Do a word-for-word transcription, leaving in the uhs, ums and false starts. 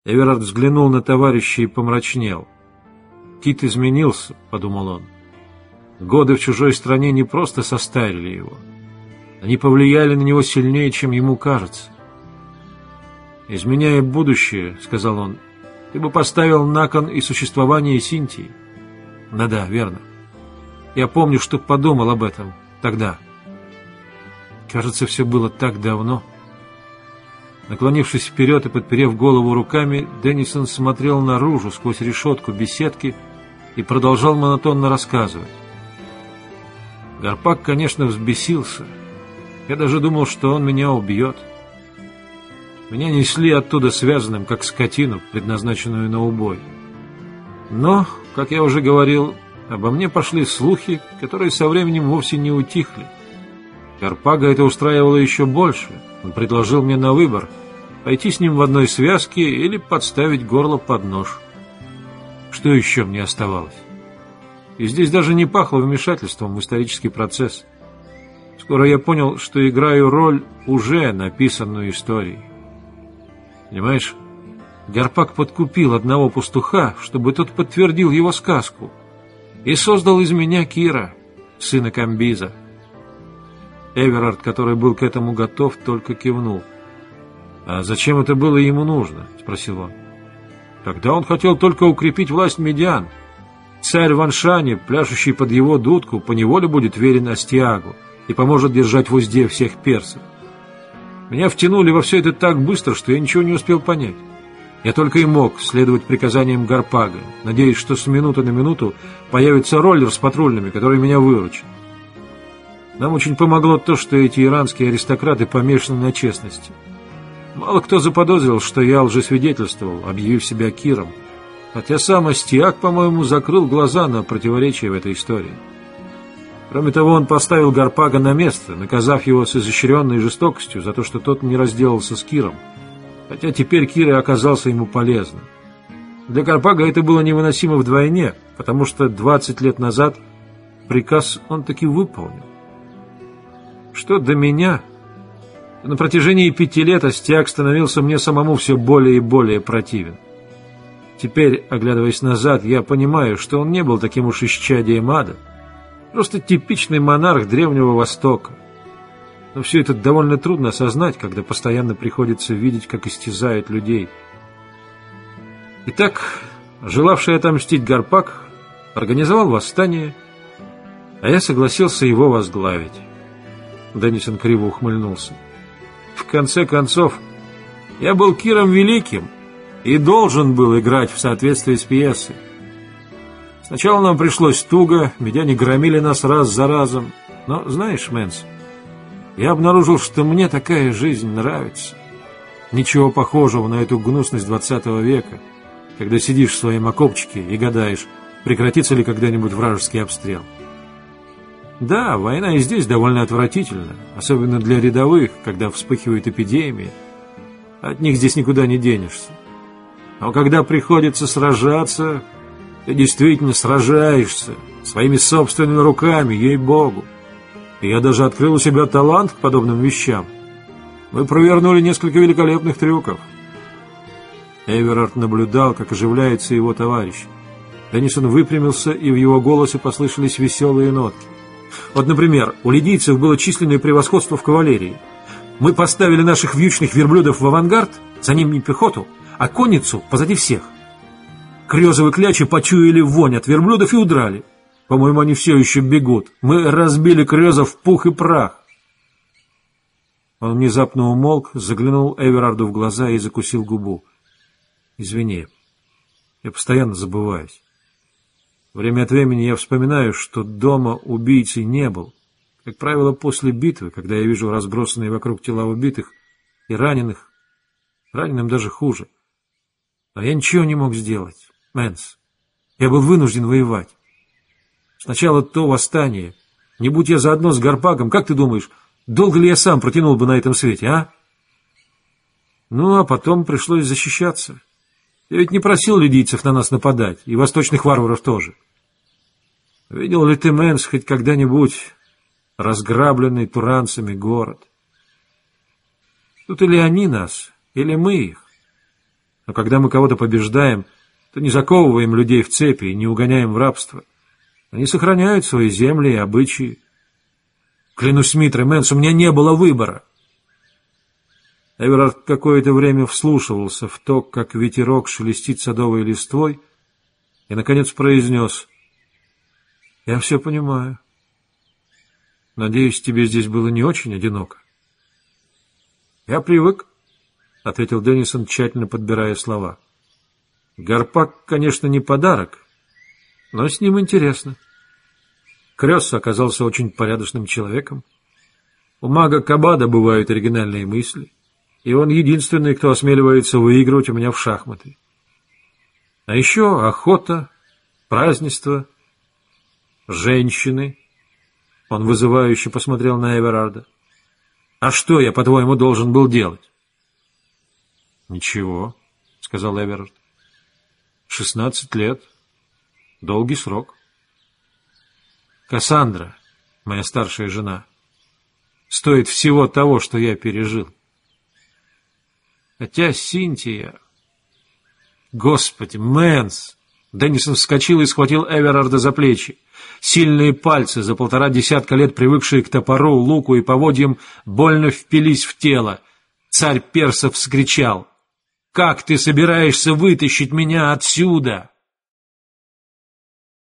Эверард взглянул на товарища и помрачнел. «Кит изменился», — подумал он. «Годы в чужой стране не просто состарили его. Они повлияли на него сильнее, чем ему кажется». «Изменяя будущее, — сказал он, — ты бы поставил на кон и существование Синтии». «Да-да, верно. Я помню, что подумал об этом тогда. Кажется, все было так давно». Наклонившись вперед и подперев голову руками, Деннисон смотрел наружу сквозь решетку беседки и продолжал монотонно рассказывать. Гарпак, конечно, взбесился. Я даже думал, что он меня убьет. Меня несли оттуда связанным, как скотину, предназначенную на убой. Но, как я уже говорил, обо мне пошли слухи, которые со временем вовсе не утихли. Гарпага это устраивало еще больше. Он предложил мне на выбор пойти с ним в одной связке или подставить горло под нож. Что еще мне оставалось? И здесь даже не пахло вмешательством в исторический процесс. Скоро я понял, что играю роль уже написанную историей. Понимаешь, Гарпак подкупил одного пастуха, чтобы тот подтвердил его сказку, и создал из меня Кира, сына Камбиза. Эверард, который был к этому готов, только кивнул. «А зачем это было ему нужно?» — спросил он. «Тогда он хотел только укрепить власть медиан. Царь в Аншане, пляшущий под его дудку, поневоле будет верен Астиагу и поможет держать в узде всех персов. Меня втянули во все это так быстро, что я ничего не успел понять. Я только и мог следовать приказаниям Гарпага, надеясь, что с минуты на минуту появится роллер с патрульными, который меня выручит. Нам очень помогло то, что эти иранские аристократы помешаны на честности. Мало кто заподозрил, что я лжесвидетельствовал, объявив себя Киром, хотя сам Астиаг, по-моему, закрыл глаза на противоречия в этой истории. Кроме того, он поставил Гарпага на место, наказав его с изощренной жестокостью за то, что тот не разделался с Киром, хотя теперь Кир и оказался ему полезным. Для Гарпага это было невыносимо вдвойне, потому что двадцать лет назад приказ он таки выполнил. Что до меня, то на протяжении пяти лет Астиаг становился мне самому все более и более противен. Теперь, оглядываясь назад, я понимаю, что он не был таким уж исчадием ада, просто типичный монарх Древнего Востока. Но все это довольно трудно осознать, когда постоянно приходится видеть, как истязают людей. Итак, желавший отомстить Гарпак организовал восстание, а я согласился его возглавить. Деннисон криво ухмыльнулся. В конце концов, я был Киром Великим и должен был играть в соответствии с пьесой. Сначала нам пришлось туго, медяне громили нас раз за разом. Но, знаешь, Мэнс, я обнаружил, что мне такая жизнь нравится. Ничего похожего на эту гнусность двадцатого века, когда сидишь в своем окопчике и гадаешь, прекратится ли когда-нибудь вражеский обстрел. Да, война и здесь довольно отвратительна, особенно для рядовых, когда вспыхивают эпидемии. От них здесь никуда не денешься. Но когда приходится сражаться, ты действительно сражаешься своими собственными руками, ей-богу. И я даже открыл у себя талант к подобным вещам. Мы провернули несколько великолепных трюков. Эверард наблюдал, как оживляется его товарищ. Деннисон выпрямился, и в его голосе послышались веселые нотки. Вот, например, у лидийцев было численное превосходство в кавалерии. Мы поставили наших вьючных верблюдов в авангард, за ними пехоту, а конницу позади всех. Крёзовы клячи почуяли вонь от верблюдов и удрали. По-моему, они все еще бегут. Мы разбили крёзов в пух и прах. Он внезапно умолк, заглянул Эверарду в глаза и закусил губу. Извини, я постоянно забываюсь. Время от времени я вспоминаю, что дома убийцей не был. Как правило, после битвы, когда я вижу разбросанные вокруг тела убитых и раненых. Раненым даже хуже. А я ничего не мог сделать, Мэнс. Я был вынужден воевать. Сначала то восстание. Не будь я заодно с Гарпагом, как ты думаешь, долго ли я сам протянул бы на этом свете, а? Ну, а потом пришлось защищаться. Я ведь не просил лидийцев на нас нападать, и восточных варваров тоже. Видел ли ты, Мэнс, хоть когда-нибудь разграбленный туранцами город? Тут или они нас, или мы их. Но когда мы кого-то побеждаем, то не заковываем людей в цепи и не угоняем в рабство. Они сохраняют свои земли и обычаи. Клянусь Митрой, Мэнс, у меня не было выбора. Эверард какое-то время вслушивался в то, как ветерок шелестит садовой листвой, и, наконец, произнес: «Я все понимаю. Надеюсь, тебе здесь было не очень одиноко». «Я привык», — ответил Деннисон, тщательно подбирая слова. «Гарпак, конечно, не подарок, но с ним интересно. Крёс оказался очень порядочным человеком. У мага Кабада бывают оригинальные мысли, и он единственный, кто осмеливается выигрывать у меня в шахматы. А еще охота, празднество, женщины». Он вызывающе посмотрел на Эверарда. «А что я, по-твоему, должен был делать?» «Ничего», — сказал Эверард. «Шестнадцать лет. Долгий срок. Кассандра, моя старшая жена, стоит всего того, что я пережил. Хотя Синтия... Господи, Мэнс!» Деннисон вскочил и схватил Эверарда за плечи. Сильные пальцы, за полтора десятка лет привыкшие к топору, луку и поводьям, больно впились в тело. Царь персов вскричал: «Как ты собираешься вытащить меня отсюда?»